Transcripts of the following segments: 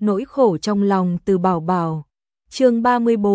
nỗi khổ trong lòng Từ Bảo Bảo. Chương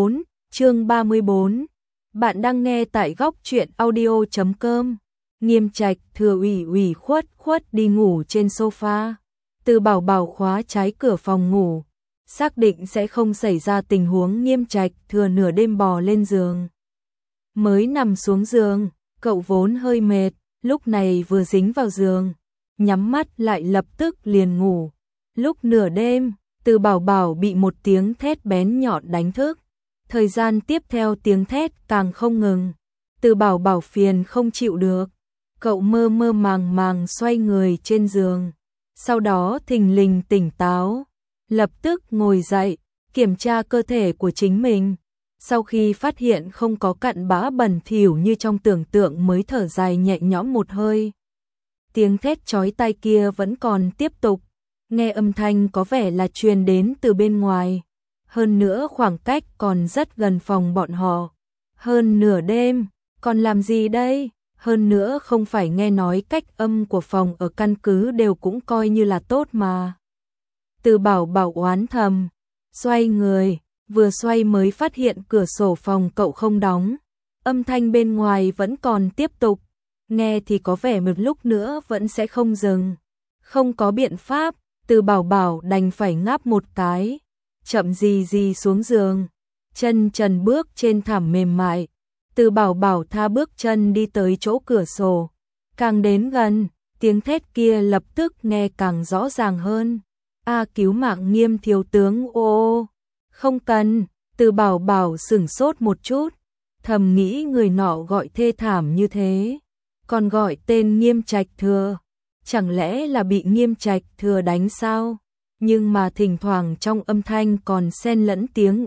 34. Bạn đang nghe tại góc truyện audio.com. Nghiêm Trạch Thừa ủy khuất đi ngủ trên sofa. Từ Bảo Bảo khóa trái cửa phòng ngủ, xác định sẽ không xảy ra tình huống Nghiêm Trạch Thừa nửa đêm bò lên giường. Mới nằm xuống giường, cậu vốn hơi mệt, lúc này vừa dính vào giường, nhắm mắt lại lập tức liền ngủ. Lúc nửa đêm, Từ Bảo Bảo bị một tiếng thét bén nhọn đánh thức. Thời gian tiếp theo tiếng thét càng không ngừng. Từ Bảo Bảo phiền không chịu được. Cậu mơ màng xoay người trên giường. Sau đó thình lình tỉnh táo. Lập tức ngồi dậy, kiểm tra cơ thể của chính mình. Sau khi phát hiện không có cặn bã bẩn thỉu như trong tưởng tượng mới thở dài nhẹ nhõm một hơi. Tiếng thét chói tai kia vẫn còn tiếp tục. Nghe âm thanh có vẻ là truyền đến từ bên ngoài. Hơn nữa khoảng cách còn rất gần phòng bọn họ. Hơn nửa đêm, còn làm gì đây? Hơn nữa không phải nghe nói cách âm của phòng ở căn cứ đều cũng coi như là tốt mà. Từ Bảo Bảo oán thầm, xoay người, vừa xoay mới phát hiện cửa sổ phòng cậu không đóng. Âm thanh bên ngoài vẫn còn tiếp tục, nghe thì có vẻ một lúc nữa vẫn sẽ không dừng. Không có biện pháp, Từ Bảo Bảo đành phải ngáp một cái, chậm gì xuống giường, chân trần bước trên thảm mềm mại. Từ Bảo Bảo tha bước chân đi tới chỗ cửa sổ, càng đến gần, tiếng thét kia lập tức nghe càng rõ ràng hơn. A cứu mạng Nghiêm thiếu tướng ô. Không cần, Từ Bảo Bảo sửng sốt một chút, thầm nghĩ người nọ gọi thê thảm như thế, còn gọi tên Nghiêm Trạch Thừa, chẳng lẽ là bị Nghiêm Trạch Thừa đánh sao? Nhưng mà thỉnh thoảng trong âm thanh còn xen lẫn tiếng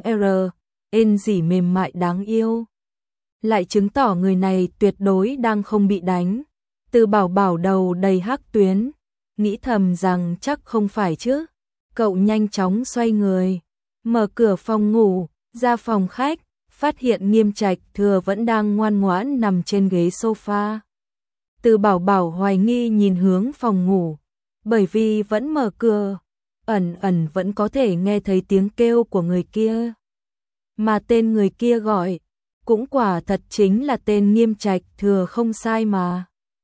ên rỉ mềm mại đáng yêu, lại chứng tỏ người này tuyệt đối đang không bị đánh. Từ Bảo Bảo đầu đầy hắc tuyến, nghĩ thầm rằng chắc không phải chứ. Cậu nhanh chóng xoay người, mở cửa phòng ngủ, ra phòng khách, phát hiện Nghiêm Trạch Thừa vẫn đang ngoan ngoãn nằm trên ghế sofa. Từ Bảo Bảo hoài nghi nhìn hướng phòng ngủ, bởi vì vẫn mở cửa, ẩn vẫn có thể nghe thấy tiếng kêu của người kia. Mà tên người kia gọi, cũng quả thật chính là tên Nghiêm Trạch Thừa không sai mà.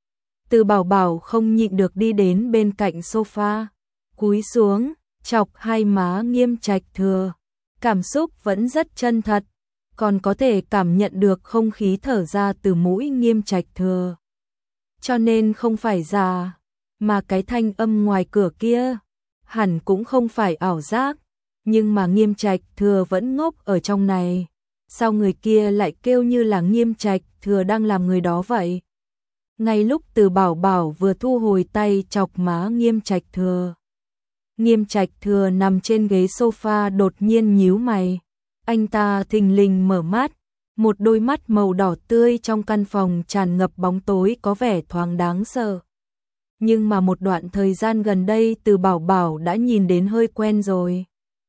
Từ Bảo Bảo không nhịn được đi đến bên cạnh sofa, cúi xuống, chọc hai má Nghiêm Trạch Thừa. Cảm xúc vẫn rất chân thật, còn có thể cảm nhận được không khí thở ra từ mũi Nghiêm Trạch Thừa. Cho nên không phải giả, mà cái thanh âm ngoài cửa kia hẳn cũng không phải ảo giác, nhưng mà Nghiêm Trạch Thừa vẫn ngốc ở trong này. Sao người kia lại kêu như là Nghiêm Trạch Thừa đang làm người đó vậy? Ngay lúc Từ Bảo Bảo vừa thu hồi tay chọc má Nghiêm Trạch Thừa, Nghiêm Trạch Thừa nằm trên ghế sofa đột nhiên nhíu mày. Anh ta thình lình mở mắt, một đôi mắt màu đỏ tươi trong căn phòng tràn ngập bóng tối có vẻ thoáng đáng sợ. Nhưng mà một đoạn thời gian gần đây Từ Bảo Bảo đã nhìn đến hơi quen rồi,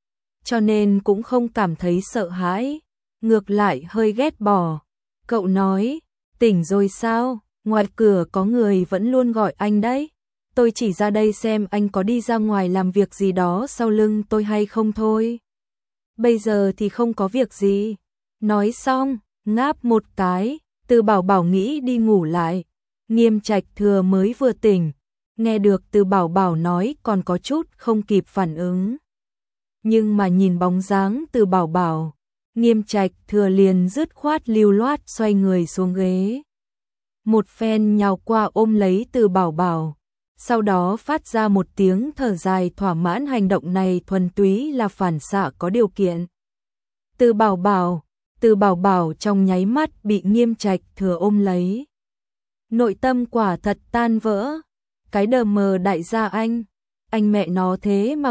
cho nên cũng không cảm thấy sợ hãi, ngược lại hơi ghét bỏ. Cậu nói, tỉnh rồi sao? Ngoài cửa có người vẫn luôn gọi anh đấy. Tôi chỉ ra đây xem anh có đi ra ngoài làm việc gì đó sau lưng tôi hay không thôi. Bây giờ thì không có việc gì. Nói xong, ngáp một cái, Từ Bảo Bảo nghĩ đi ngủ lại. Nghiêm Trạch Thừa mới vừa tỉnh, nghe được Từ Bảo Bảo nói còn có chút không kịp phản ứng. Nhưng mà nhìn bóng dáng Từ Bảo Bảo, Nghiêm Trạch Thừa liền dứt khoát lưu loát xoay người xuống ghế. Một phen nhào qua ôm lấy Từ Bảo Bảo, sau đó phát ra một tiếng thở dài thỏa mãn. Hành động này thuần túy là phản xạ có điều kiện. Từ Bảo Bảo trong nháy mắt bị Nghiêm Trạch Thừa ôm lấy. Nội tâm quả thật tan vỡ. Cái đờ mờ đại gia anh mẹ nó thế mà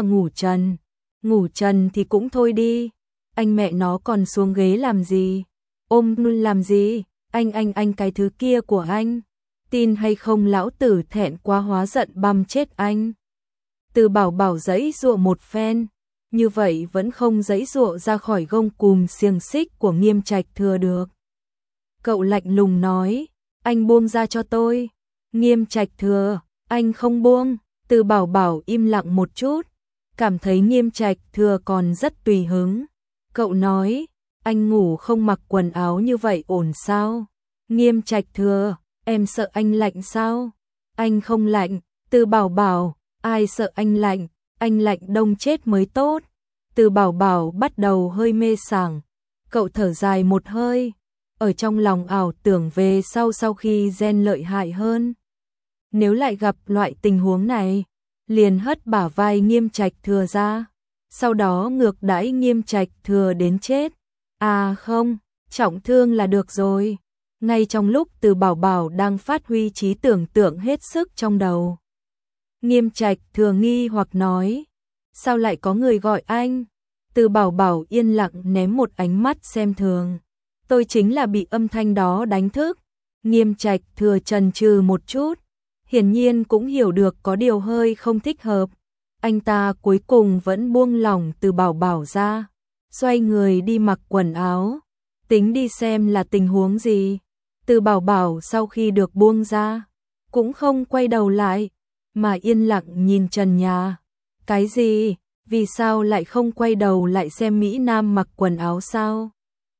ngủ trần thì cũng thôi đi. Anh mẹ nó còn xuống ghế làm gì? Ôm làm gì? Anh cái thứ kia của anh. Tin hay không lão tử thẹn quá hóa giận băm chết anh. Từ Bảo Bảo giãy giụa một phen, như vậy vẫn không giãy giụa ra khỏi gông cùm xiềng xích của Nghiêm Trạch Thừa được. Cậu lạnh lùng nói, anh buông ra cho tôi. Nghiêm Trạch Thừa, anh không buông. Từ Bảo Bảo im lặng một chút, cảm thấy Nghiêm Trạch Thừa còn rất tùy hứng. Cậu nói, anh ngủ không mặc quần áo như vậy ổn sao? Nghiêm Trạch Thừa, em sợ anh lạnh sao? Anh không lạnh. Từ Bảo Bảo, ai sợ anh lạnh đông chết mới tốt. Từ Bảo Bảo bắt đầu hơi mê sảng, cậu thở dài một hơi, ở trong lòng ảo tưởng về sau khi gen lợi hại hơn. Nếu lại gặp loại tình huống này, liền hất bả vai Nghiêm Trạch Thừa ra, sau đó ngược đãi Nghiêm Trạch Thừa đến chết. À không, trọng thương là được rồi. Ngay trong lúc Từ Bảo Bảo đang phát huy trí tưởng tượng hết sức trong đầu, Nghiêm Trạch Thừa nghi hoặc nói, sao lại có người gọi anh? Từ Bảo Bảo yên lặng ném một ánh mắt xem thường, tôi chính là bị âm thanh đó đánh thức. Nghiêm Trạch Thừa chần chừ một chút, hiển nhiên cũng hiểu được có điều hơi không thích hợp. Anh ta cuối cùng vẫn buông lỏng Từ Bảo Bảo ra, xoay người đi mặc quần áo, tính đi xem là tình huống gì. Từ Bảo Bảo sau khi được buông ra, cũng không quay đầu lại, mà yên lặng nhìn trần nhà. Cái gì? Vì sao lại không quay đầu lại xem Mỹ Nam mặc quần áo sao?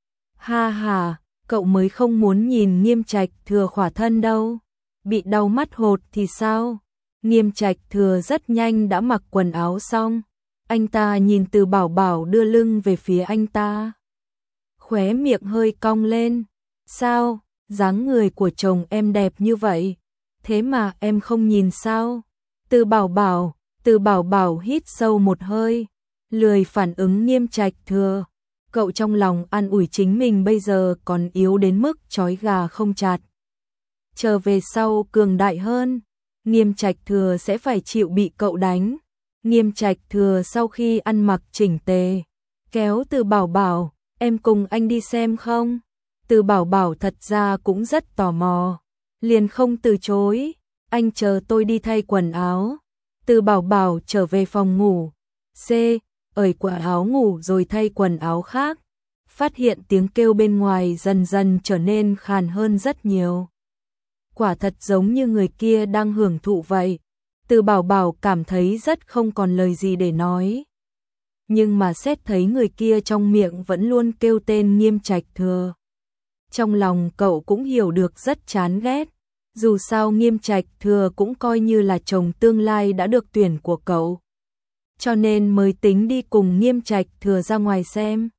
Ha ha, cậu mới không muốn nhìn Nghiêm Trạch Thừa khỏa thân đâu. Bị đau mắt hột thì sao? Nghiêm Trạch Thừa rất nhanh đã mặc quần áo xong. Anh ta nhìn Từ Bảo Bảo đưa lưng về phía anh ta, khóe miệng hơi cong lên. Sao? Dáng người của chồng em đẹp như vậy, thế mà em không nhìn sao? Từ Bảo Bảo hít sâu một hơi, lười phản ứng Nghiêm Trạch Thừa. Cậu trong lòng an ủi chính mình bây giờ còn yếu đến mức trói gà không chặt. Chờ về sau cường đại hơn, Nghiêm Trạch Thừa sẽ phải chịu bị cậu đánh. Nghiêm Trạch Thừa sau khi ăn mặc chỉnh tề, kéo Từ Bảo Bảo, em cùng anh đi xem không? Từ Bảo Bảo thật ra cũng rất tò mò, liền không từ chối, anh chờ tôi đi thay quần áo. Từ Bảo Bảo trở về phòng ngủ, ởi quần áo ngủ rồi thay quần áo khác, phát hiện tiếng kêu bên ngoài dần dần trở nên khàn hơn rất nhiều. Quả thật giống như người kia đang hưởng thụ vậy. Từ Bảo Bảo cảm thấy rất không còn lời gì để nói. Nhưng mà xét thấy người kia trong miệng vẫn luôn kêu tên Nghiêm Trạch Thừa, trong lòng cậu cũng hiểu được rất chán ghét. Dù sao Nghiêm Trạch Thừa cũng coi như là chồng tương lai đã được tuyển của cậu, cho nên mới tính đi cùng Nghiêm Trạch Thừa ra ngoài xem.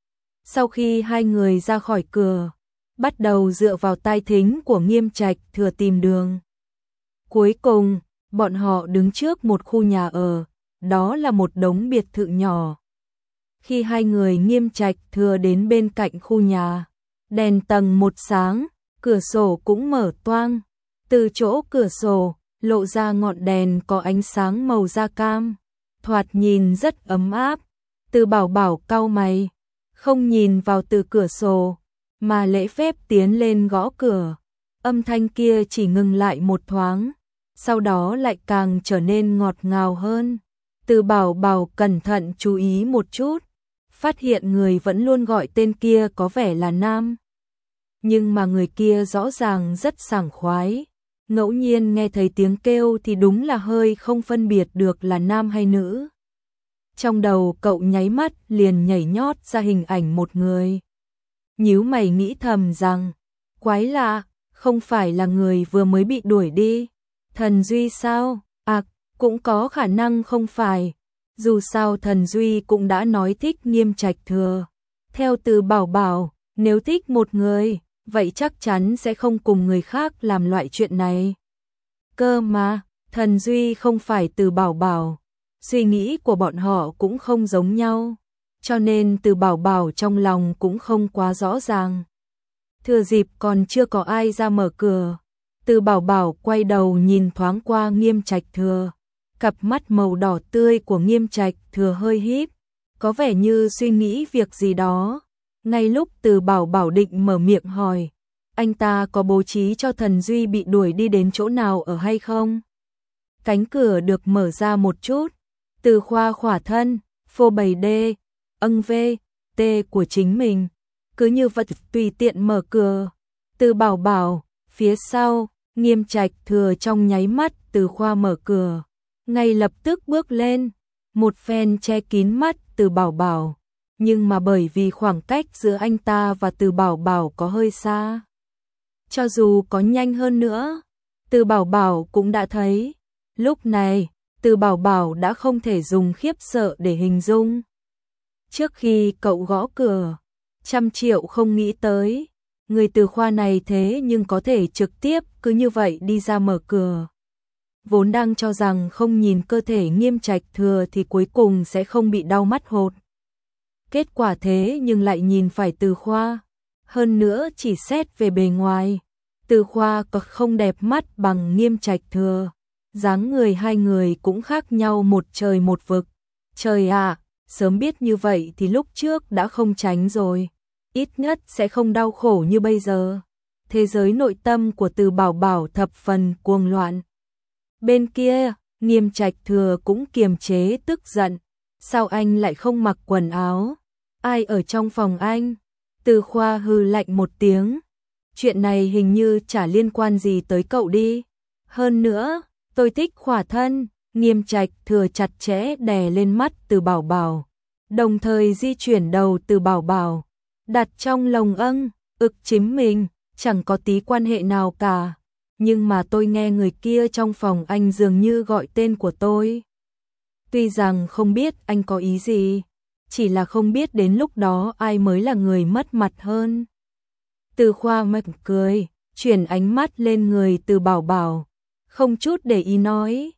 Sau khi hai người ra khỏi cửa, bắt đầu dựa vào tai thính của Nghiêm Trạch Thừa tìm đường. Cuối cùng, bọn họ đứng trước một khu nhà ở, đó là một đống biệt thự nhỏ. Khi hai người Nghiêm Trạch Thừa đến bên cạnh khu nhà, đèn tầng một sáng, cửa sổ cũng mở toang. Từ chỗ cửa sổ, lộ ra ngọn đèn có ánh sáng màu da cam, thoạt nhìn rất ấm áp. Từ Bảo Bảo cau mày, không nhìn vào từ cửa sổ, mà lễ phép tiến lên gõ cửa. Âm thanh kia chỉ ngừng lại một thoáng, sau đó lại càng trở nên ngọt ngào hơn. Từ Bảo Bảo cẩn thận chú ý một chút, phát hiện người vẫn luôn gọi tên kia có vẻ là nam. Nhưng mà người kia rõ ràng rất sảng khoái. Ngẫu nhiên nghe thấy tiếng kêu thì đúng là hơi không phân biệt được là nam hay nữ. Trong đầu cậu nháy mắt liền nhảy nhót ra hình ảnh một người. Nhíu mày nghĩ thầm rằng, quái lạ, không phải là người vừa mới bị đuổi đi. Thần Duy sao? À, cũng có khả năng không phải. Dù sao Thần Duy cũng đã nói thích Nghiêm Trạch Thừa. Theo Từ Bảo Bảo, nếu thích một người, vậy chắc chắn sẽ không cùng người khác làm loại chuyện này. Cơ mà, Thần Duy không phải Từ Bảo Bảo, suy nghĩ của bọn họ cũng không giống nhau, cho nên Từ Bảo Bảo trong lòng cũng không quá rõ ràng. Thừa dịp còn chưa có ai ra mở cửa, Từ Bảo Bảo quay đầu nhìn thoáng qua Nghiêm Trạch Thừa. Cặp mắt màu đỏ tươi của Nghiêm Trạch Thừa hơi híp, có vẻ như suy nghĩ việc gì đó. Ngay lúc Từ Bảo Bảo định mở miệng hỏi, anh ta có bố trí cho Thần Duy bị đuổi đi đến chỗ nào ở hay không? Cánh cửa được mở ra một chút, Từ Khoa khỏa thân, phô bày đê, t của chính mình, cứ như vật tùy tiện mở cửa. Từ Bảo Bảo, phía sau, Nghiêm Trạch Thừa trong nháy mắt Từ Khoa mở cửa, ngay lập tức bước lên, một phen che kín mắt Từ Bảo Bảo, nhưng mà bởi vì khoảng cách giữa anh ta và Từ Bảo Bảo có hơi xa. Cho dù có nhanh hơn nữa, Từ Bảo Bảo cũng đã thấy. Lúc này, Từ Bảo Bảo đã không thể dùng khiếp sợ để hình dung. Trước khi cậu gõ cửa, 100 triệu không nghĩ tới, người từ khoa này thế nhưng có thể trực tiếp cứ như vậy đi ra mở cửa. Vốn đang cho rằng không nhìn cơ thể Nghiêm Trạch Thừa thì cuối cùng sẽ không bị đau mắt hột. Kết quả thế nhưng lại nhìn phải Từ Khoa. Hơn nữa chỉ xét về bề ngoài, Từ Khoa có không đẹp mắt bằng Nghiêm Trạch Thừa. Dáng người hai người cũng khác nhau một trời một vực. Trời ạ, sớm biết như vậy thì lúc trước đã không tránh rồi. Ít nhất sẽ không đau khổ như bây giờ. Thế giới nội tâm của Từ Bảo Bảo thập phần cuồng loạn. Bên kia, Nghiêm Trạch Thừa cũng kiềm chế tức giận. Sao anh lại không mặc quần áo? Ai ở trong phòng anh? Từ Khoa hừ lạnh một tiếng. Chuyện này hình như chả liên quan gì tới cậu đi. Hơn nữa, tôi thích khỏa thân. Nghiêm Trạch Thừa chặt chẽ đè lên mắt Từ Bảo Bảo, đồng thời di chuyển đầu Từ Bảo Bảo, đặt trong lồng chính mình, chẳng có tí quan hệ nào cả. Nhưng mà tôi nghe người kia trong phòng anh dường như gọi tên của tôi. Tuy rằng không biết anh có ý gì, chỉ là không biết đến lúc đó ai mới là người mất mặt hơn. Từ Khoa mệt cười, chuyển ánh mắt lên người Từ Bảo Bảo, không chút để ý nói.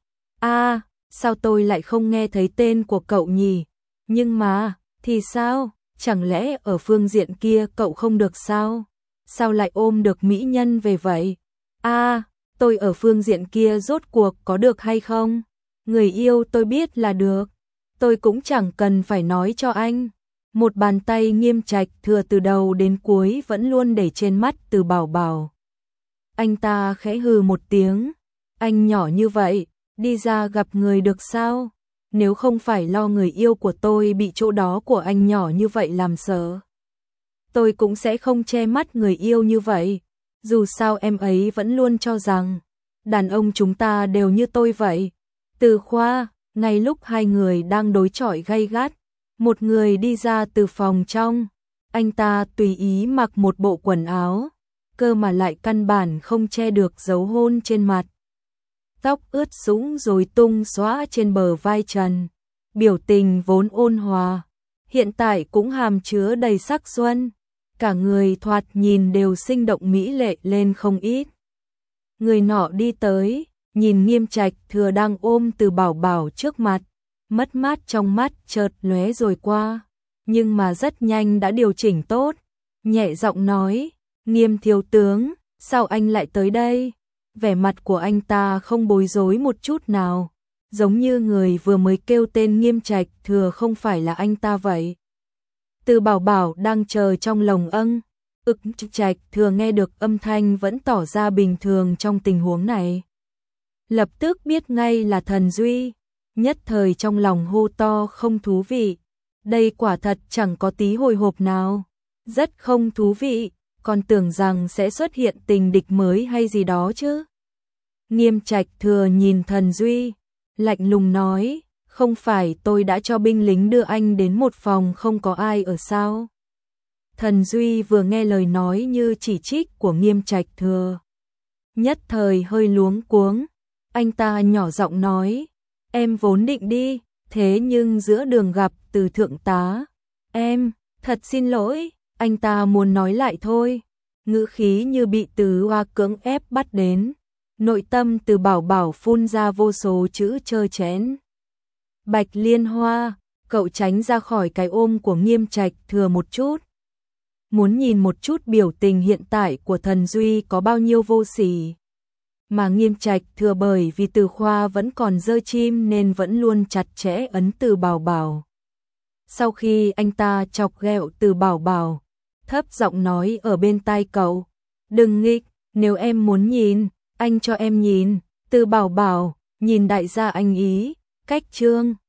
Sao tôi lại không nghe thấy tên của cậu nhỉ? Nhưng mà, thì sao? Chẳng lẽ ở phương diện kia cậu không được sao? Sao lại ôm được mỹ nhân về vậy? Tôi ở phương diện kia rốt cuộc có được hay không? Người yêu tôi biết là được. Tôi cũng chẳng cần phải nói cho anh. Một bàn tay Nghiêm Trạch Thừa từ đầu đến cuối vẫn luôn để trên mắt Từ Bảo Bảo. Anh ta khẽ hừ một tiếng. Anh nhỏ như vậy, đi ra gặp người được sao? Nếu không phải lo người yêu của tôi bị chỗ đó của anh nhỏ như vậy làm sợ, tôi cũng sẽ không che mắt người yêu như vậy. Dù sao em ấy vẫn luôn cho rằng đàn ông chúng ta đều như tôi vậy. Từ Khoa, ngay lúc hai người đang đối chọi gay gắt, một người đi ra từ phòng trong. Anh ta tùy ý mặc một bộ quần áo, cơ mà lại căn bản không che được dấu hôn trên mặt. Tóc ướt sũng rồi tung xóa trên bờ vai trần, biểu tình vốn ôn hòa, hiện tại cũng hàm chứa đầy sắc xuân, cả người thoạt nhìn đều sinh động mỹ lệ lên không ít. Người nọ đi tới, nhìn Nghiêm Trạch Thừa đang ôm Từ Bảo Bảo trước mặt, mất mát trong mắt chợt lóe rồi qua, nhưng mà rất nhanh đã điều chỉnh tốt, nhẹ giọng nói, Nghiêm thiếu tướng, sao anh lại tới đây? Vẻ mặt của anh ta không bối rối một chút nào, giống như người vừa mới kêu tên Nghiêm Trạch Thừa không phải là anh ta vậy. Từ Bảo Bảo đang chờ trong lồng Trạch Thừa nghe được âm thanh vẫn tỏ ra bình thường trong tình huống này. Lập tức biết ngay là Thần Duy, nhất thời trong lòng hô to không thú vị. Đây quả thật chẳng có tí hồi hộp nào, rất không thú vị, còn tưởng rằng sẽ xuất hiện tình địch mới hay gì đó chứ. Nghiêm Trạch Thừa nhìn Thần Duy, lạnh lùng nói, không phải tôi đã cho binh lính đưa anh đến một phòng không có ai ở sao? Thần Duy vừa nghe lời nói như chỉ trích của Nghiêm Trạch Thừa, nhất thời hơi luống cuống, anh ta nhỏ giọng nói, em vốn định đi, thế nhưng giữa đường gặp Từ thượng tá, em, thật xin lỗi, anh ta muốn nói lại thôi, ngữ khí như bị Từ Hoa cưỡng ép bắt đến. Nội tâm Từ Bảo Bảo phun ra vô số chữ trơ chẽn. Bạch Liên Hoa, cậu tránh ra khỏi cái ôm của Nghiêm Trạch Thừa một chút. Muốn nhìn một chút biểu tình hiện tại của Thần Duy có bao nhiêu vô sỉ. Mà Nghiêm Trạch Thừa bởi vì Từ Khoa vẫn còn dơ chim nên vẫn luôn chặt chẽ ấn Từ Bảo Bảo. Sau khi anh ta chọc ghẹo Từ Bảo Bảo, thấp giọng nói ở bên tai cậu, đừng nghịch, nếu em muốn nhìn, anh cho em nhìn. Từ Bảo Bảo, nhìn đại gia anh ý, cách trương.